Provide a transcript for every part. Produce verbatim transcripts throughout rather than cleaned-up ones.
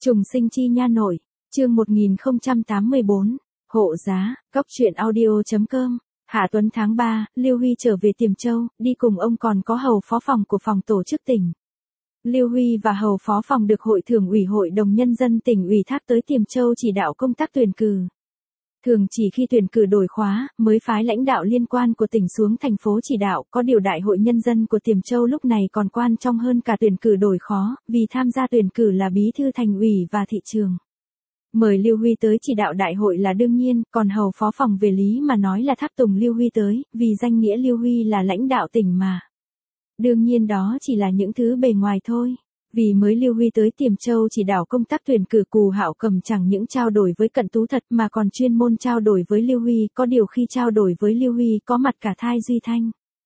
Trùng sinh chi nha nội, chương một nghìn không trăm tám mươi bốn, hộ giá, cóc truyện audio chấm com. Hạ Tuấn tháng ba, Lưu Huy trở về Tiềm Châu, đi cùng ông còn có hầu phó phòng của phòng tổ chức tỉnh. Lưu Huy và hầu phó phòng được Hội Thường ủy Hội đồng Nhân dân tỉnh ủy thác tới Tiềm Châu chỉ đạo công tác tuyển cử. Thường chỉ khi tuyển cử đổi khóa, mới phái lãnh đạo liên quan của tỉnh xuống thành phố chỉ đạo, có điều Đại hội Nhân dân của Tiềm Châu lúc này còn quan trọng hơn cả tuyển cử đổi khó, vì tham gia tuyển cử là bí thư thành ủy và thị trường. Mời Lưu Huy tới chỉ đạo đại hội là đương nhiên, còn hầu phó phòng về lý mà nói là tháp tùng Lưu Huy tới, vì danh nghĩa Lưu Huy là lãnh đạo tỉnh mà. Đương nhiên đó chỉ là những thứ bề ngoài thôi. Vì mới Lưu Huy tới Tiềm Châu chỉ đạo công tác tuyển cử, Cù Hạo Cầm chẳng những trao đổi với Cận Tú Thật mà còn chuyên môn trao đổi với Lưu Huy, có điều khi trao đổi với Lưu Huy có mặt cả Thai Duy Thanh.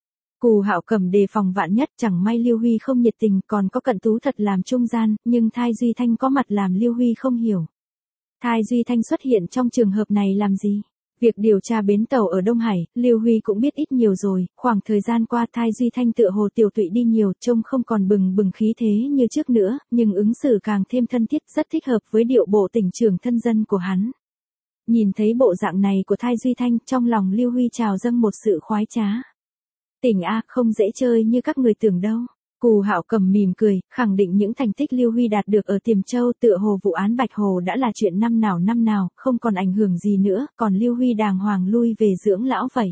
Cù Hạo Cầm đề phòng vạn nhất, chẳng may Lưu Huy không nhiệt tình, còn có Cận Tú Thật làm trung gian, nhưng Thai Duy Thanh có mặt làm Lưu Huy không hiểu. Thai Duy Thanh xuất hiện trong trường hợp này làm gì? Việc điều tra bến tàu ở Đông Hải, Lưu Huy cũng biết ít nhiều rồi, khoảng thời gian qua Thai Duy Thanh tựa hồ tiểu tụy đi nhiều, trông không còn bừng bừng khí thế như trước nữa, nhưng ứng xử càng thêm thân thiết, rất thích hợp với điệu bộ tỉnh trưởng thân dân của hắn. Nhìn thấy bộ dạng này của Thai Duy Thanh, trong lòng Lưu Huy trào dâng một sự khoái trá. Tỉnh A không dễ chơi như các người tưởng đâu. Cù Hạo Cầm mỉm cười, khẳng định những thành tích Lưu Huy đạt được ở Tiềm Châu, tựa hồ vụ án Bạch Hồ đã là chuyện năm nào năm nào, không còn ảnh hưởng gì nữa, còn Lưu Huy đàng hoàng lui về dưỡng lão vậy.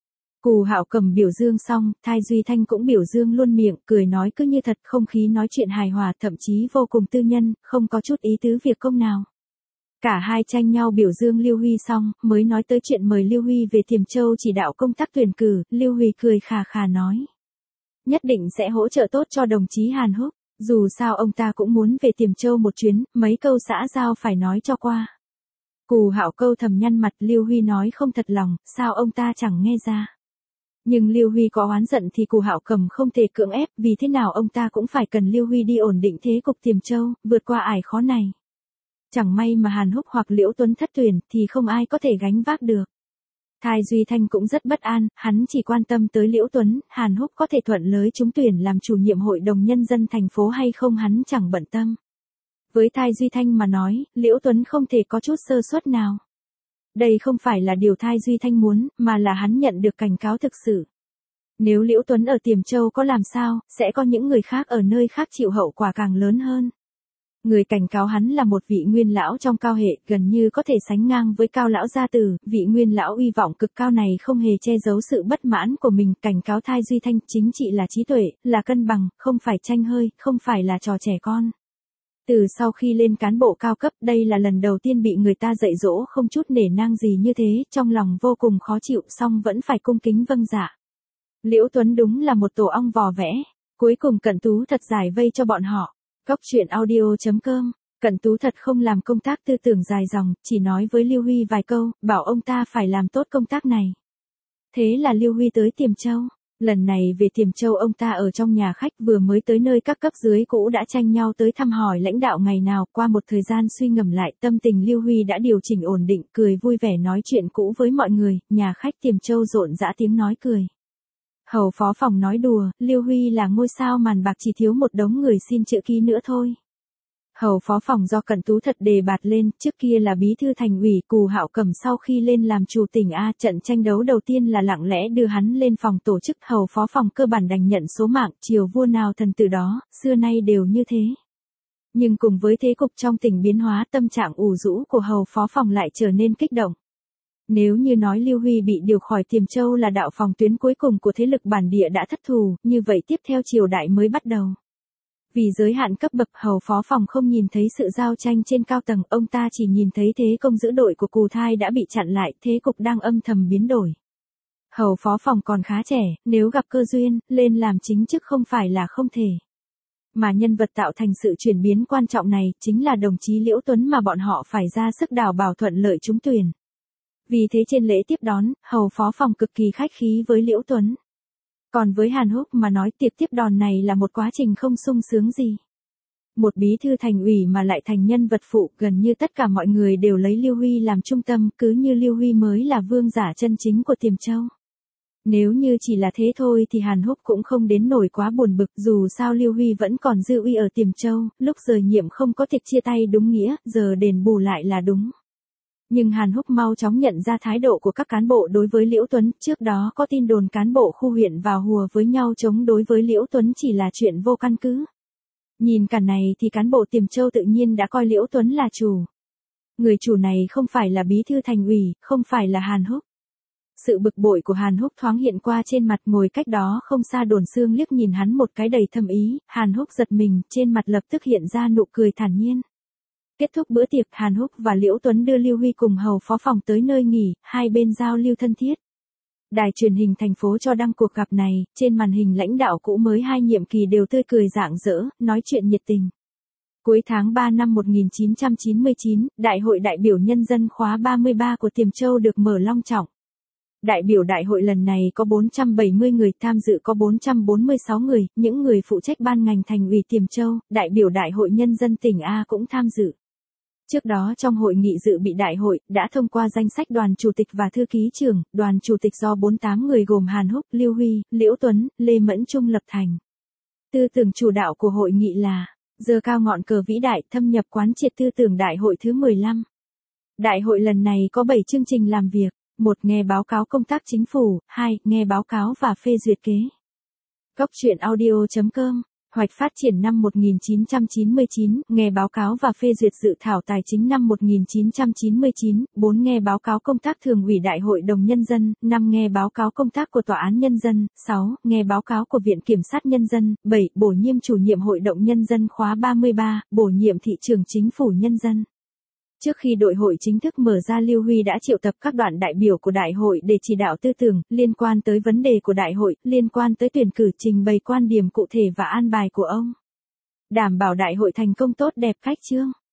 Cù Hạo Cầm biểu dương xong, Thai Duy Thanh cũng biểu dương luôn miệng, cười nói cứ như thật, không khí nói chuyện hài hòa, thậm chí vô cùng tư nhân, không có chút ý tứ việc công nào. Cả hai tranh nhau biểu dương Lưu Huy xong, mới nói tới chuyện mời Lưu Huy về Tiềm Châu chỉ đạo công tác tuyển cử, Lưu Huy cười khà khà nói. Nhất định sẽ hỗ trợ tốt cho đồng chí Hàn Húc, dù sao ông ta cũng muốn về Tiềm Châu một chuyến, mấy câu xã giao phải nói cho qua. Cù Hạo câu thầm nhăn mặt, Lưu Huy nói không thật lòng, sao ông ta chẳng nghe ra. Nhưng Lưu Huy có oán giận thì Cù Hạo Cầm không thể cưỡng ép, vì thế nào ông ta cũng phải cần Lưu Huy đi ổn định thế cục Tiềm Châu, vượt qua ải khó này. Chẳng may mà Hàn Húc hoặc Liễu Tuấn thất tuyển thì không ai có thể gánh vác được. Thai Duy Thanh cũng rất bất an, hắn chỉ quan tâm tới Liễu Tuấn, Hàn Húc có thể thuận lợi trúng tuyển làm chủ nhiệm Hội đồng Nhân dân thành phố hay không hắn chẳng bận tâm. Với Thai Duy Thanh mà nói, Liễu Tuấn không thể có chút sơ suất nào. Đây không phải là điều Thai Duy Thanh muốn, mà là hắn nhận được cảnh cáo thực sự. Nếu Liễu Tuấn ở Tiềm Châu có làm sao, sẽ có những người khác ở nơi khác chịu hậu quả càng lớn hơn. Người cảnh cáo hắn là một vị nguyên lão trong cao hệ, gần như có thể sánh ngang với Cao lão gia tử, vị nguyên lão uy vọng cực cao này không hề che giấu sự bất mãn của mình, cảnh cáo Thai Duy Thanh chính trị là trí tuệ, là cân bằng, không phải tranh hơi, không phải là trò trẻ con. Từ sau khi lên cán bộ cao cấp, đây là lần đầu tiên bị người ta dạy dỗ không chút nể nang gì như thế, trong lòng vô cùng khó chịu, song vẫn phải cung kính vâng dạ. Liễu Tuấn đúng là một tổ ong vò vẽ, cuối cùng Cận Tú Thật giải vây cho bọn họ. Cóc truyện audio chấm com, Cận Tú Thật không làm công tác tư tưởng dài dòng, chỉ nói với Lưu Huy vài câu, bảo ông ta phải làm tốt công tác này. Thế là Lưu Huy tới Tiềm Châu. Lần này về Tiềm Châu ông ta ở trong nhà khách, vừa mới tới nơi các cấp dưới cũ đã tranh nhau tới thăm hỏi lãnh đạo ngày nào, qua một thời gian suy ngẫm lại, tâm tình Lưu Huy đã điều chỉnh ổn định, cười vui vẻ nói chuyện cũ với mọi người, nhà khách Tiềm Châu rộn rã tiếng nói cười. Hầu phó phòng nói đùa, Lưu Huy là ngôi sao màn bạc, chỉ thiếu một đống người xin chữ ký nữa thôi. Hầu phó phòng do Cận Tú Thật đề bạt lên, trước kia là bí thư thành ủy, Cù Hạo Cầm sau khi lên làm chủ tỉnh A, trận tranh đấu đầu tiên là lặng lẽ đưa hắn lên phòng tổ chức, hầu phó phòng cơ bản đành nhận số mạng, triều vua nào thần tử đó, xưa nay đều như thế. Nhưng cùng với thế cục trong tỉnh biến hóa, tâm trạng ủ rũ của hầu phó phòng lại trở nên kích động. Nếu như nói Lưu Huy bị điều khỏi Tiềm Châu là đạo phòng tuyến cuối cùng của thế lực bản địa đã thất thù, như vậy tiếp theo triều đại mới bắt đầu. Vì giới hạn cấp bậc, hầu phó phòng không nhìn thấy sự giao tranh trên cao tầng, ông ta chỉ nhìn thấy thế công giữ đội của Cù Thai đã bị chặn lại, thế cục đang âm thầm biến đổi. Hầu phó phòng còn khá trẻ, nếu gặp cơ duyên, lên làm chính chức không phải là không thể. Mà nhân vật tạo thành sự chuyển biến quan trọng này, chính là đồng chí Liễu Tuấn mà bọn họ phải ra sức đào bảo thuận lợi trúng tuyển. Vì thế trên lễ tiếp đón, hầu phó phòng cực kỳ khách khí với Liễu Tuấn. Còn với Hàn Húc mà nói, tiệc tiếp đón này là một quá trình không sung sướng gì. Một bí thư thành ủy mà lại thành nhân vật phụ, gần như tất cả mọi người đều lấy Lưu Huy làm trung tâm, cứ như Lưu Huy mới là vương giả chân chính của Tiềm Châu. Nếu như chỉ là thế thôi thì Hàn Húc cũng không đến nổi quá buồn bực, dù sao Lưu Huy vẫn còn dư uy ở Tiềm Châu, lúc rời nhiệm không có tiệc chia tay đúng nghĩa, giờ đền bù lại là đúng. Nhưng Hàn Húc mau chóng nhận ra thái độ của các cán bộ đối với Liễu Tuấn, trước đó có tin đồn cán bộ khu huyện vào hùa với nhau chống đối với Liễu Tuấn chỉ là chuyện vô căn cứ. Nhìn cả này thì cán bộ Tiềm Châu tự nhiên đã coi Liễu Tuấn là chủ. Người chủ này không phải là bí thư thành ủy, không phải là Hàn Húc. Sự bực bội của Hàn Húc thoáng hiện qua trên mặt, ngồi cách đó không xa Đồn Xương liếc nhìn hắn một cái đầy thâm ý, Hàn Húc giật mình, trên mặt lập tức hiện ra nụ cười thản nhiên. Kết thúc bữa tiệc, Hàn Húc và Liễu Tuấn đưa Lưu Huy cùng hầu phó phòng tới nơi nghỉ, hai bên giao lưu thân thiết. Đài truyền hình thành phố cho đăng cuộc gặp này, trên màn hình lãnh đạo cũ mới hai nhiệm kỳ đều tươi cười rạng rỡ, nói chuyện nhiệt tình. Cuối tháng ba năm một nghìn chín trăm chín mươi chín, Đại hội đại biểu nhân dân khóa ba mươi ba của Tiềm Châu được mở long trọng. Đại biểu đại hội lần này có bốn trăm bảy mươi người, tham dự có bốn trăm bốn mươi sáu người, những người phụ trách ban ngành thành ủy Tiềm Châu, đại biểu đại hội nhân dân tỉnh A cũng tham dự. Trước đó trong hội nghị dự bị đại hội, đã thông qua danh sách đoàn chủ tịch và thư ký trưởng, đoàn chủ tịch do bốn mươi tám người gồm Hàn Húc, Lưu Huy, Liễu Tuấn, Lê Mẫn Trung lập thành. Tư tưởng chủ đạo của hội nghị là giơ cao ngọn cờ vĩ đại, thâm nhập quán triệt tư tưởng đại hội thứ mười lăm. Đại hội lần này có bảy chương trình làm việc. một. Nghe báo cáo công tác chính phủ. hai. Nghe báo cáo và phê duyệt kế. Góc truyện audio chấm com. Hoạch phát triển năm một nghìn chín trăm chín mươi chín, nghe báo cáo và phê duyệt dự thảo tài chính năm một nghìn chín trăm chín mươi chín, bốn. Nghe báo cáo công tác thường ủy Đại hội đồng Nhân dân, năm. Nghe báo cáo công tác của Tòa án Nhân dân, sáu. Nghe báo cáo của Viện Kiểm sát Nhân dân, bảy. Bổ nhiệm chủ nhiệm Hội đồng Nhân dân khóa ba mươi ba, bổ nhiệm thị trưởng Chính phủ Nhân dân. Trước khi đội hội chính thức mở ra, Lưu Huy đã triệu tập các đoàn đại biểu của đại hội để chỉ đạo tư tưởng, liên quan tới vấn đề của đại hội, liên quan tới tuyển cử, trình bày quan điểm cụ thể và an bài của ông. Đảm bảo đại hội thành công tốt đẹp khách chương.